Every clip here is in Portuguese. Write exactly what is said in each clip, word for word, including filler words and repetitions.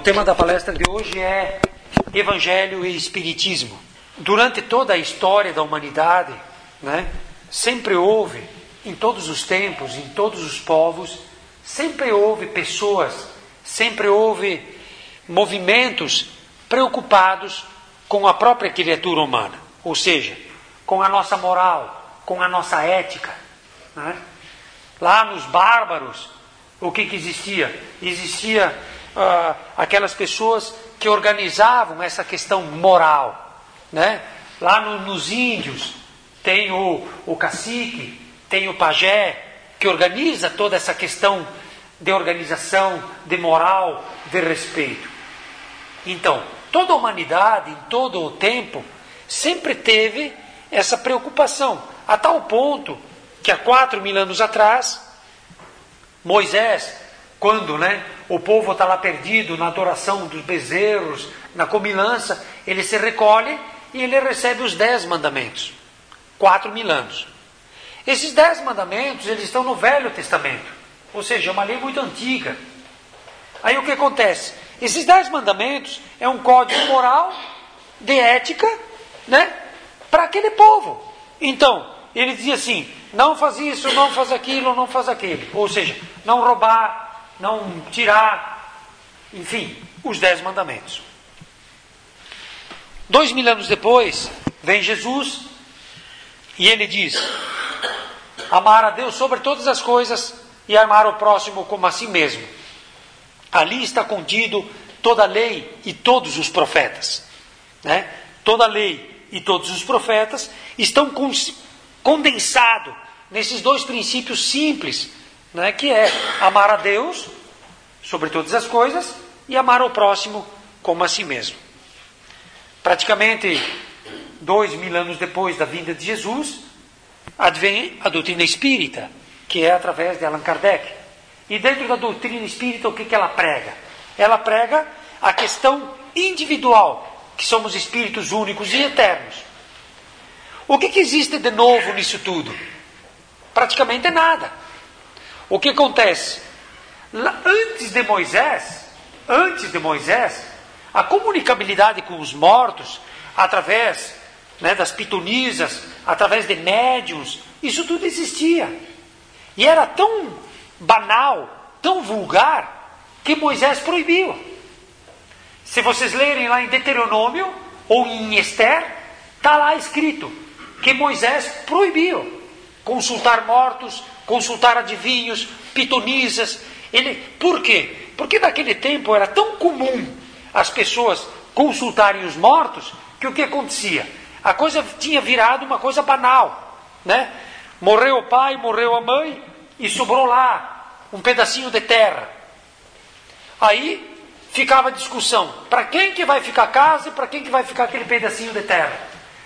tema da palestra de hoje é Evangelho e Espiritismo. Durante toda a história da humanidade, né, sempre houve, em todos os tempos, em todos os povos, sempre houve pessoas, sempre houve movimentos preocupados com a própria criatura humana, ou seja, com a nossa moral, com a nossa ética. Né? Lá nos bárbaros, o que, que existia? Existia uh, aquelas pessoas que organizavam essa questão moral. Né? Lá no, nos índios tem o, o cacique, tem o pajé, que organiza toda essa questão de organização, de moral, de respeito. Então, toda a humanidade, em todo o tempo, sempre teve essa preocupação, a tal ponto que há quatro mil anos atrás, Moisés, quando né, o povo está lá perdido na adoração dos bezerros, na comilança, ele se recolhe e ele recebe os dez mandamentos. Quatro mil anos. Esses dez mandamentos, eles estão no Velho Testamento, ou seja, é uma lei muito antiga. Aí o que acontece? Esses dez mandamentos é um código moral, de ética, né, para aquele povo. Então, ele dizia assim, não faz isso, não faz aquilo, não faz aquilo. Ou seja, não roubar, não tirar, enfim, os dez mandamentos. Dois mil anos depois, vem Jesus e ele diz, amar a Deus sobre todas as coisas e amar o próximo como a si mesmo. Ali está contido toda a lei e todos os profetas. Né? Toda a lei e todos os profetas estão condensados nesses dois princípios simples, né? Que é amar a Deus sobre todas as coisas e amar o próximo como a si mesmo. Praticamente dois mil anos depois da vinda de Jesus, advém a doutrina espírita, que é através de Allan Kardec. E dentro da doutrina espírita, o que, que ela prega? Ela prega a questão individual, que somos espíritos únicos e eternos. O que, que existe de novo nisso tudo? Praticamente nada. O que acontece? Lá, antes de Moisés, antes de Moisés, a comunicabilidade com os mortos, através né, das pitonisas, através de médiuns, isso tudo existia. E era tão banal, tão vulgar, que Moisés proibiu. Se vocês lerem lá em Deuteronômio, ou em Esther, está lá escrito que Moisés proibiu consultar mortos, consultar adivinhos, pitonisas. Ele, por quê? Porque naquele tempo era tão comum as pessoas consultarem os mortos, que o que acontecia? A coisa tinha virado uma coisa banal. Né? Morreu o pai, morreu a mãe, e sobrou lá um pedacinho de terra. Aí ficava a discussão, para quem que vai ficar a casa e para quem que vai ficar aquele pedacinho de terra.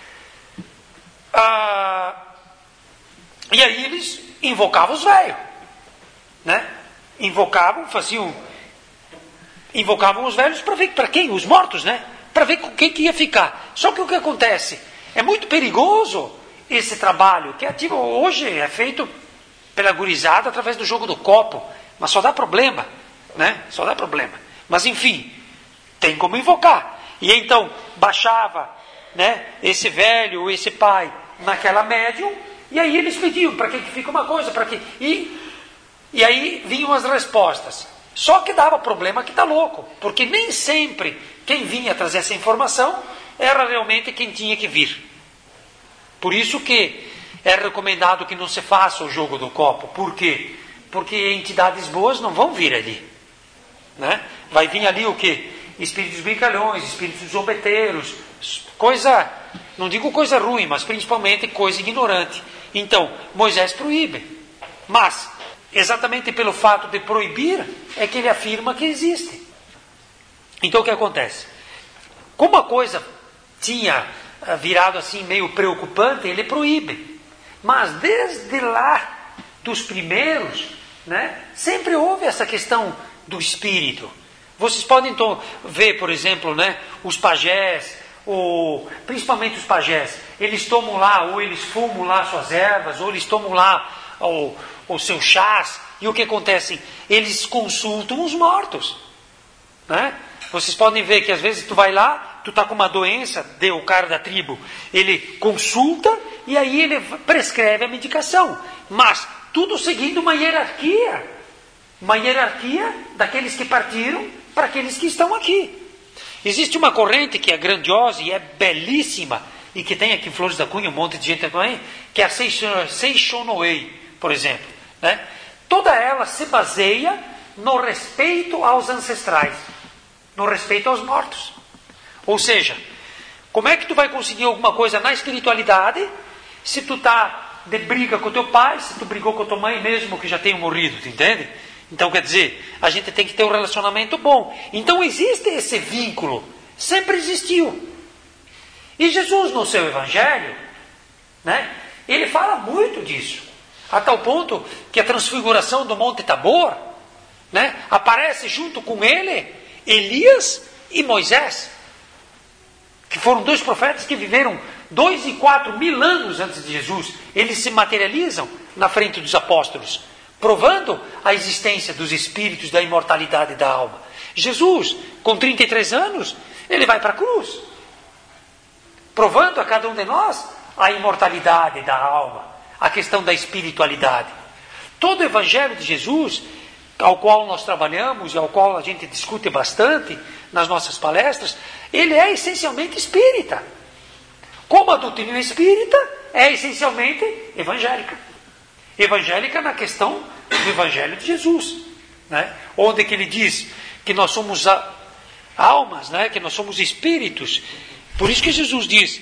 Ah, e aí eles invocavam os velhos. Né? Invocavam, faziam... Invocavam os velhos para ver para quem? Os mortos, né? Para ver com quem que ia ficar. Só que o que acontece? É muito perigoso esse trabalho, que ativo, hoje é feito pela gurizada através do jogo do copo, mas só dá problema, né? Só dá problema. Mas enfim, tem como invocar. E então baixava, né, esse velho ou esse pai naquela médium, e aí eles pediam para que, que fica uma coisa, para que e e aí vinham as respostas. Só que dava problema que está louco, porque nem sempre quem vinha trazer essa informação era realmente quem tinha que vir. Por isso que é recomendado que não se faça o jogo do copo. Por quê? Porque entidades boas não vão vir ali. Né? Vai vir ali o quê? Espíritos brincalhões, espíritos zombeteiros, coisa, não digo coisa ruim, mas principalmente coisa ignorante. Então, Moisés proíbe. Mas, exatamente pelo fato de proibir, é que ele afirma que existe. Então o que acontece? Como a coisa tinha virado assim meio preocupante, ele proíbe. Mas desde lá, dos primeiros, né, sempre houve essa questão do espírito. Vocês podem então ver, por exemplo, né, os pajés, ou, principalmente os pajés, eles tomam lá, ou eles fumam lá suas ervas, ou eles tomam lá o, o seu chás, e o que acontece? Eles consultam os mortos. Né? Vocês podem ver que às vezes tu vai lá, tu tá com uma doença, deu o cara da tribo, ele consulta e aí ele prescreve a medicação. Mas tudo seguindo uma hierarquia. Uma hierarquia daqueles que partiram para aqueles que estão aqui. Existe uma corrente que é grandiosa e é belíssima, e que tem aqui em Flores da Cunha um monte de gente também, que é a Seishonoei, por exemplo. Né? Toda ela se baseia no respeito aos ancestrais, no respeito aos mortos. Ou seja, como é que tu vai conseguir alguma coisa na espiritualidade se tu está de briga com teu pai, se tu brigou com tua mãe mesmo que já tenham morrido, tu entende? Então quer dizer, a gente tem que ter um relacionamento bom. Então existe esse vínculo, sempre existiu. E Jesus no seu evangelho, né, ele fala muito disso, a tal ponto que a transfiguração do Monte Tabor, né, aparece junto com ele Elias e Moisés, que foram dois profetas que viveram dois e quatro mil anos antes de Jesus. Eles se materializam na frente dos apóstolos, provando a existência dos espíritos, da imortalidade da alma. Jesus, com trinta e três anos, ele vai para a cruz, provando a cada um de nós a imortalidade da alma, a questão da espiritualidade. Todo o evangelho de Jesus, ao qual nós trabalhamos e ao qual a gente discute bastante nas nossas palestras, ele é essencialmente espírita. Como a doutrina espírita é essencialmente evangélica. Evangélica na questão do evangelho de Jesus, né? Onde que ele diz que nós somos a, almas, né? Que nós somos espíritos. Por isso que Jesus diz,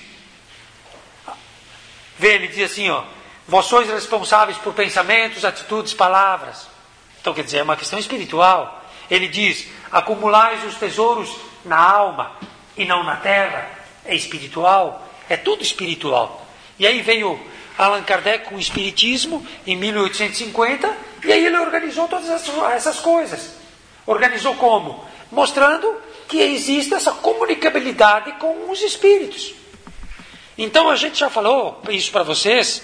vê, ele diz assim, ó, vós sois responsáveis por pensamentos, atitudes, palavras. Então quer dizer, é uma questão espiritual. Ele diz, acumulais os tesouros na alma e não na terra. É espiritual, é tudo espiritual. E aí veio Allan Kardec com o espiritismo em mil oitocentos e cinquenta, e aí ele organizou todas essas coisas. Organizou como? Mostrando que existe essa comunicabilidade com os espíritos. Então a gente já falou isso para vocês,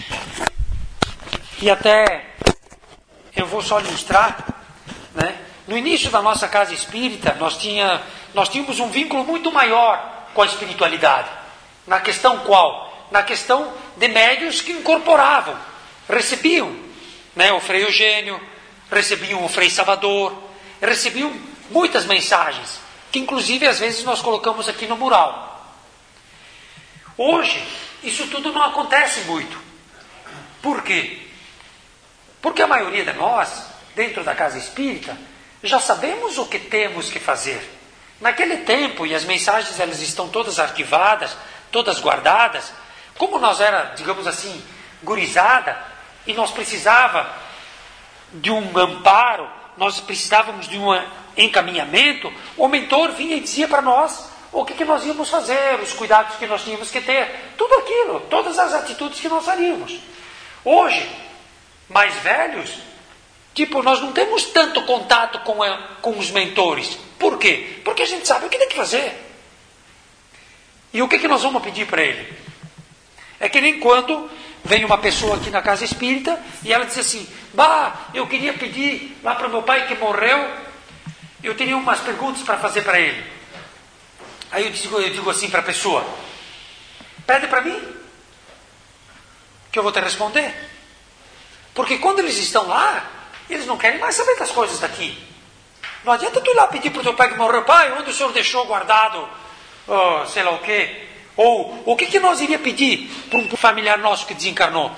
e até eu vou só ilustrar, né? No início da nossa casa espírita, nós, tinha, nós tínhamos um vínculo muito maior com a espiritualidade. Na questão qual? Na questão de médios que incorporavam, recebiam, né, o Frei Eugênio, recebiam o Frei Salvador, recebiam muitas mensagens, que inclusive às vezes nós colocamos aqui no mural. Hoje, isso tudo não acontece muito. Por quê? Porque a maioria de nós, dentro da casa espírita, já sabemos o que temos que fazer. Naquele tempo, e as mensagens elas estão todas arquivadas, todas guardadas, como nós era, digamos assim, gurizada, e nós precisava de um amparo, nós precisávamos de um encaminhamento, o mentor vinha e dizia para nós o que, que nós íamos fazer, os cuidados que nós tínhamos que ter, tudo aquilo, todas as atitudes que nós faríamos. Hoje, mais velhos, tipo, nós não temos tanto contato com, a, com os mentores. Por quê? Porque a gente sabe o que tem que fazer. E o que, que nós vamos pedir para ele? É que nem quando vem uma pessoa aqui na casa espírita e ela diz assim, bah, eu queria pedir lá para o meu pai que morreu, eu teria umas perguntas para fazer para ele. Aí eu digo, eu digo assim para a pessoa, pede para mim, que eu vou te responder. Porque quando eles estão lá, eles não querem mais saber das coisas daqui. Não adianta tu ir lá pedir para o teu pai que morreu, pai, onde o senhor deixou guardado, oh, sei lá o quê. Ou o que, que nós iria pedir para um familiar nosso que desencarnou?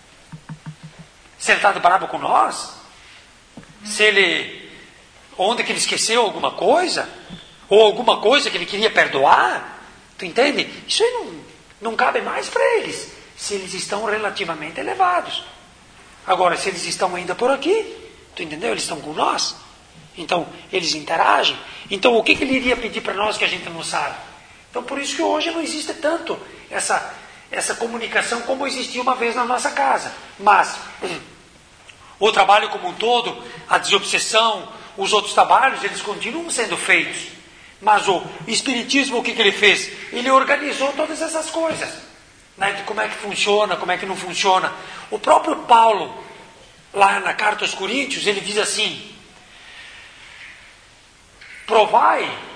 Se ele está bravo com nós? Se ele... Onde que ele esqueceu alguma coisa? Ou alguma coisa que ele queria perdoar? Tu entende? Isso aí não, não cabe mais para eles, se eles estão relativamente elevados. Agora, se eles estão ainda por aqui, tu entendeu? Eles estão com nós. Então, eles interagem. Então, o que, que ele iria pedir para nós que a gente não sabe? Então, por isso que hoje não existe tanto essa, essa comunicação como existia uma vez na nossa casa. Mas, o trabalho como um todo, a desobsessão, os outros trabalhos, eles continuam sendo feitos. Mas o Espiritismo, o que, que ele fez? Ele organizou todas essas coisas. Né? De como é que funciona, como é que não funciona. O próprio Paulo, lá na Carta aos Coríntios, ele diz assim, provai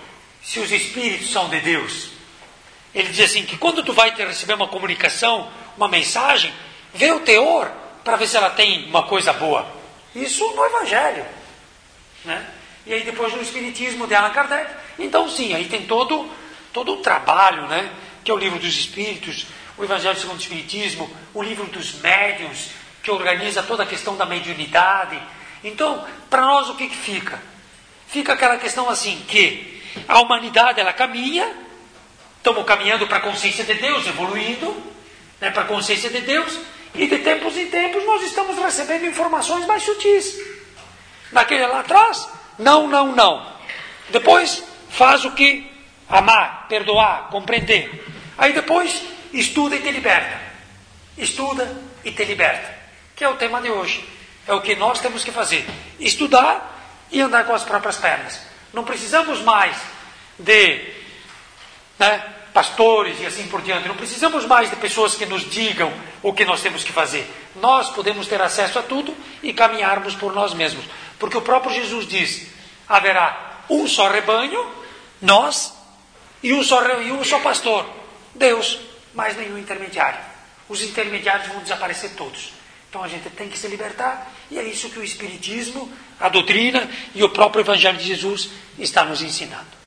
se os espíritos são de Deus. Ele diz assim, que quando tu vai ter, receber uma comunicação, uma mensagem, vê o teor para ver se ela tem uma coisa boa. Isso no Evangelho. Né? E aí depois no Espiritismo de Allan Kardec. Então sim, aí tem todo, todo um trabalho, né? Que é o Livro dos Espíritos, o Evangelho segundo o Espiritismo, o Livro dos Médiuns, que organiza toda a questão da mediunidade. Então, para nós o que, que fica? Fica aquela questão assim, que a humanidade ela caminha, estamos caminhando para a consciência de Deus, evoluindo, né, para a consciência de Deus, e de tempos em tempos nós estamos recebendo informações mais sutis. Naquele lá atrás, não, não, não. Depois, faz o que? Amar, perdoar, compreender. Aí depois, estuda e te liberta. Estuda e te liberta. Que é o tema de hoje. É o que nós temos que fazer. Estudar e andar com as próprias pernas. Não precisamos mais de... né, pastores e assim por diante. Não precisamos mais de pessoas que nos digam o que nós temos que fazer. Nós podemos ter acesso a tudo e caminharmos por nós mesmos. Porque o próprio Jesus diz, haverá um só rebanho, nós, e um só, e um só pastor, Deus, mais nenhum intermediário. Os intermediários vão desaparecer todos. Então a gente tem que se libertar, e é isso que o Espiritismo, a doutrina e o próprio Evangelho de Jesus está nos ensinando.